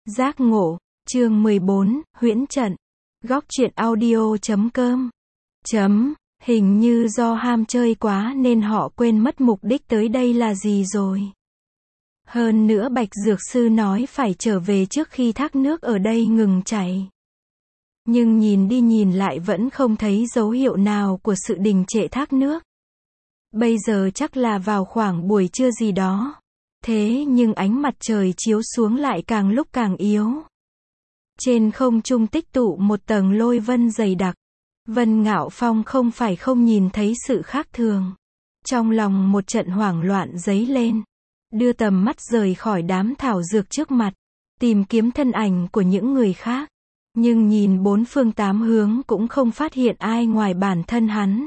Giác ngộ, chương 14, huyễn trận. Góc truyện audio.com. Hình như do ham chơi quá nên họ quên mất mục đích tới đây là gì rồi. Hơn nữa Bạch Dược Sư nói phải trở về trước khi thác nước ở đây ngừng chảy. Nhưng nhìn đi nhìn lại vẫn không thấy dấu hiệu nào của sự đình trệ thác nước. Bây giờ chắc là vào khoảng buổi trưa gì đó. Thế nhưng ánh mặt trời chiếu xuống lại càng lúc càng yếu. Trên không trung tích tụ một tầng lôi vân dày đặc. Vân Ngạo Phong không phải không nhìn thấy sự khác thường. Trong lòng một trận hoảng loạn dấy lên. Đưa tầm mắt rời khỏi đám thảo dược trước mặt. Tìm kiếm thân ảnh của những người khác. Nhưng nhìn bốn phương tám hướng cũng không phát hiện ai ngoài bản thân hắn.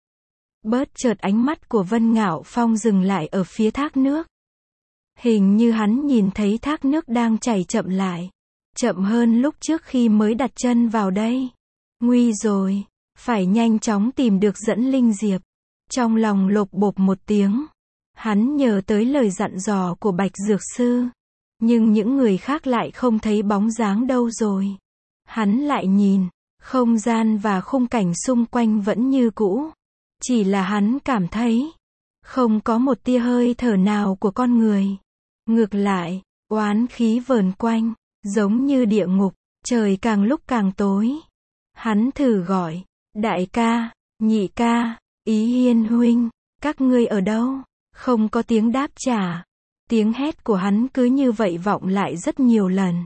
Bớt chợt ánh mắt của Vân Ngạo Phong dừng lại ở phía thác nước. Hình như hắn nhìn thấy thác nước đang chảy chậm lại. Chậm hơn lúc trước khi mới đặt chân vào đây. Nguy rồi, phải nhanh chóng tìm được dẫn linh diệp. Trong lòng lột bột một tiếng. Hắn nhớ tới lời dặn dò của Bạch Dược Sư. Nhưng những người khác lại không thấy bóng dáng đâu rồi. Hắn lại nhìn, không gian và khung cảnh xung quanh vẫn như cũ. Chỉ là hắn cảm thấy, không có một tia hơi thở nào của con người. Ngược lại, oán khí vờn quanh, giống như địa ngục, trời càng lúc càng tối. Hắn thử gọi, đại ca, nhị ca, Ý Hiên huynh, các ngươi ở đâu? Không có tiếng đáp trả. Tiếng hét của hắn cứ như vậy vọng lại rất nhiều lần.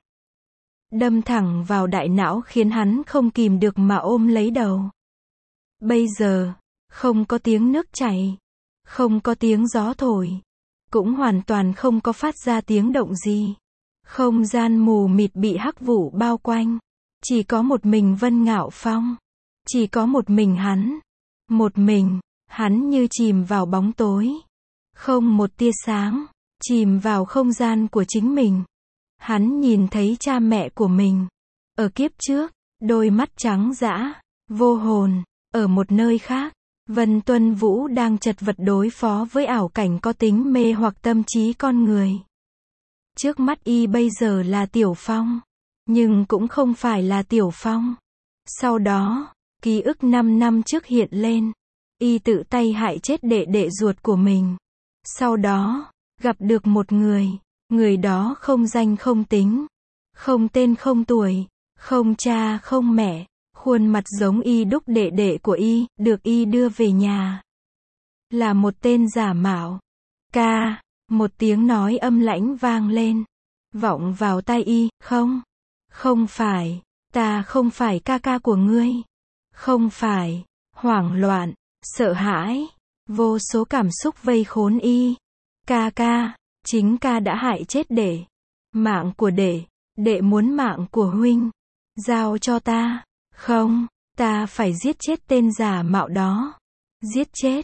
Đâm thẳng vào đại não khiến hắn không kìm được mà ôm lấy đầu. Bây giờ, không có tiếng nước chảy, không có tiếng gió thổi, cũng hoàn toàn không có phát ra tiếng động gì. Không gian mù mịt bị hắc vụ bao quanh, chỉ có một mình Vân Ngạo Phong, chỉ có một mình hắn. Một mình, hắn như chìm vào bóng tối, không một tia sáng, chìm vào không gian của chính mình. Hắn nhìn thấy cha mẹ của mình. Ở kiếp trước, đôi mắt trắng dã, vô hồn. Ở một nơi khác, Vân Tuân Vũ đang chật vật đối phó với ảo cảnh có tính mê hoặc tâm trí con người. Trước mắt y bây giờ là Tiểu Phong. Nhưng cũng không phải là Tiểu Phong. Sau đó, ký ức 5 năm trước hiện lên. Y tự tay hại chết đệ đệ ruột của mình. Sau đó, gặp được một người. Người đó không danh không tính, không tên không tuổi, không cha không mẹ, khuôn mặt giống y đúc đệ đệ của y, được y đưa về nhà. Là một tên giả mạo. Ca, một tiếng nói âm lãnh vang lên, vọng vào tai y, không phải, ta không phải ca ca của ngươi. Không phải, hoảng loạn, sợ hãi, vô số cảm xúc vây khốn y. Ca. Chính ca đã hại chết đệ. Mạng của đệ muốn mạng của huynh. Giao cho ta. Không, ta phải giết chết tên giả mạo đó. Giết chết.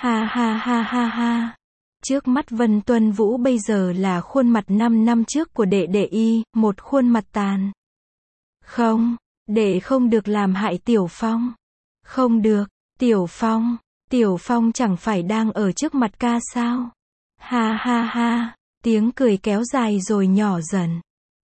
Ha. Trước mắt Vân Tuân Vũ bây giờ là khuôn mặt 5 năm trước của đệ y, một khuôn mặt tàn. Không, đệ không được làm hại Tiểu Phong. Không được, Tiểu Phong chẳng phải đang ở trước mặt ca sao? Ha, tiếng cười kéo dài rồi nhỏ dần.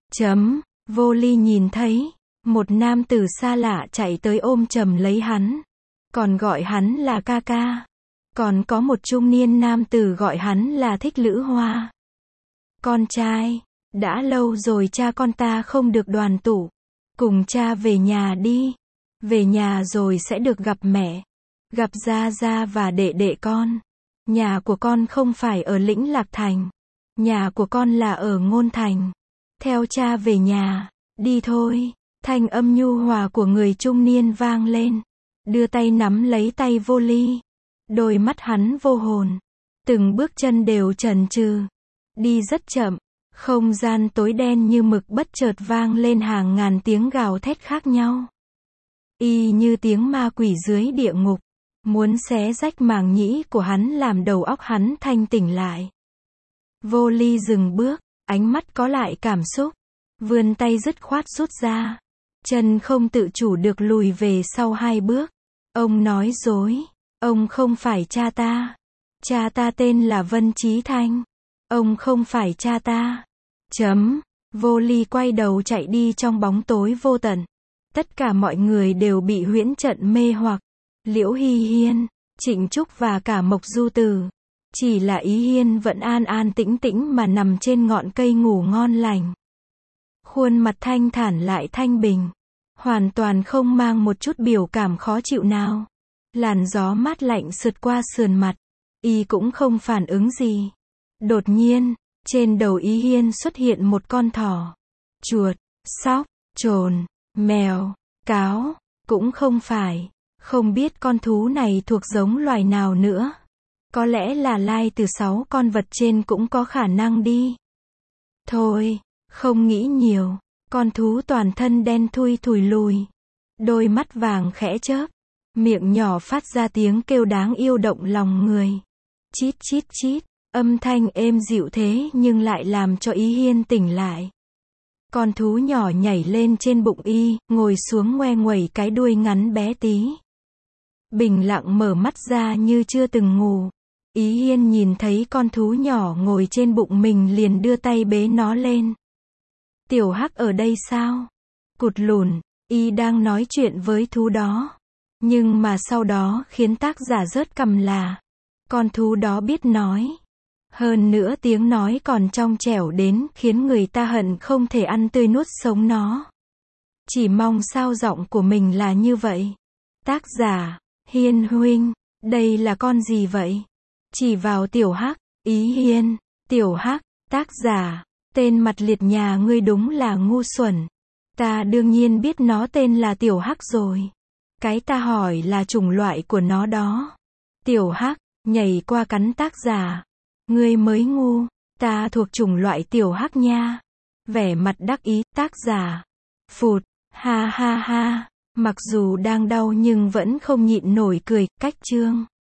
Vô Ly nhìn thấy, một nam tử xa lạ chạy tới ôm chầm lấy hắn. Còn gọi hắn là ca ca. Còn có một trung niên nam tử gọi hắn là Thích Lữ Hoa. Con trai, đã lâu rồi cha con ta không được đoàn tụ. Cùng cha về nhà đi. Về nhà rồi sẽ được gặp mẹ. Gặp gia gia và đệ con. Nhà của con không phải ở Lĩnh Lạc Thành. Nhà của con là ở Ngôn Thành. Theo cha về nhà. Đi thôi. Thanh âm nhu hòa của người trung niên vang lên. Đưa tay nắm lấy tay Vô Ly. Đôi mắt hắn vô hồn. Từng bước chân đều chần chừ. Đi rất chậm. Không gian tối đen như mực bất chợt vang lên hàng ngàn tiếng gào thét khác nhau. Y như tiếng ma quỷ dưới địa ngục. Muốn xé rách màng nhĩ của hắn làm đầu óc hắn thanh tỉnh lại. Vô Ly dừng bước, ánh mắt có lại cảm xúc. Vươn tay dứt khoát rút ra. Chân không tự chủ được lùi về sau 2 bước. Ông nói dối. Ông không phải cha ta. Cha ta tên là Vân Chí Thanh. Ông không phải cha ta. Vô Ly quay đầu chạy đi trong bóng tối vô tận. Tất cả mọi người đều bị huyễn trận mê hoặc. Liễu Hy Hiên, Trịnh Trúc và cả Mộc Du Tử. Chỉ là Ý Hiên vẫn an an tĩnh tĩnh mà nằm trên ngọn cây ngủ ngon lành. Khuôn mặt thanh thản lại thanh bình. Hoàn toàn không mang một chút biểu cảm khó chịu nào. Làn gió mát lạnh sượt qua sườn mặt. Y cũng không phản ứng gì. Đột nhiên, trên đầu Ý Hiên xuất hiện một con thỏ. Chuột, sóc, trồn, mèo, cáo, cũng không phải. Không biết con thú này thuộc giống loài nào nữa. Có lẽ là lai từ 6 con vật trên cũng có khả năng đi. Thôi, không nghĩ nhiều. Con thú toàn thân đen thui thùi lùi. Đôi mắt vàng khẽ chớp. Miệng nhỏ phát ra tiếng kêu đáng yêu động lòng người. Chít chít chít. Âm thanh êm dịu thế nhưng lại làm cho Ý Hiên tỉnh lại. Con thú nhỏ nhảy lên trên bụng y, ngồi xuống ngoe nguẩy cái đuôi ngắn bé tí. Bình lặng mở mắt ra như chưa từng ngủ. Ý Hiên nhìn thấy con thú nhỏ ngồi trên bụng mình liền đưa tay bế nó lên. Tiểu Hắc ở đây sao? Cụt lùn, y đang nói chuyện với thú đó. Nhưng mà sau đó khiến tác giả rớt cằm là con thú đó biết nói. Hơn nữa tiếng nói còn trong trẻo đến khiến người ta hận không thể ăn tươi nuốt sống nó. Chỉ mong sao giọng của mình là như vậy. Tác giả, Hiên huynh, đây là con gì vậy? Chỉ vào Tiểu Hắc, Ý Hiên, Tiểu Hắc, tác giả, tên mặt liệt nhà ngươi đúng là ngu xuẩn. Ta đương nhiên biết nó tên là Tiểu Hắc rồi. Cái ta hỏi là chủng loại của nó đó. Tiểu Hắc, nhảy qua cắn tác giả. Ngươi mới ngu, ta thuộc chủng loại Tiểu Hắc nha. Vẻ mặt đắc ý, tác giả. Phụt, ha ha ha, mặc dù đang đau nhưng vẫn không nhịn nổi cười, cách chương.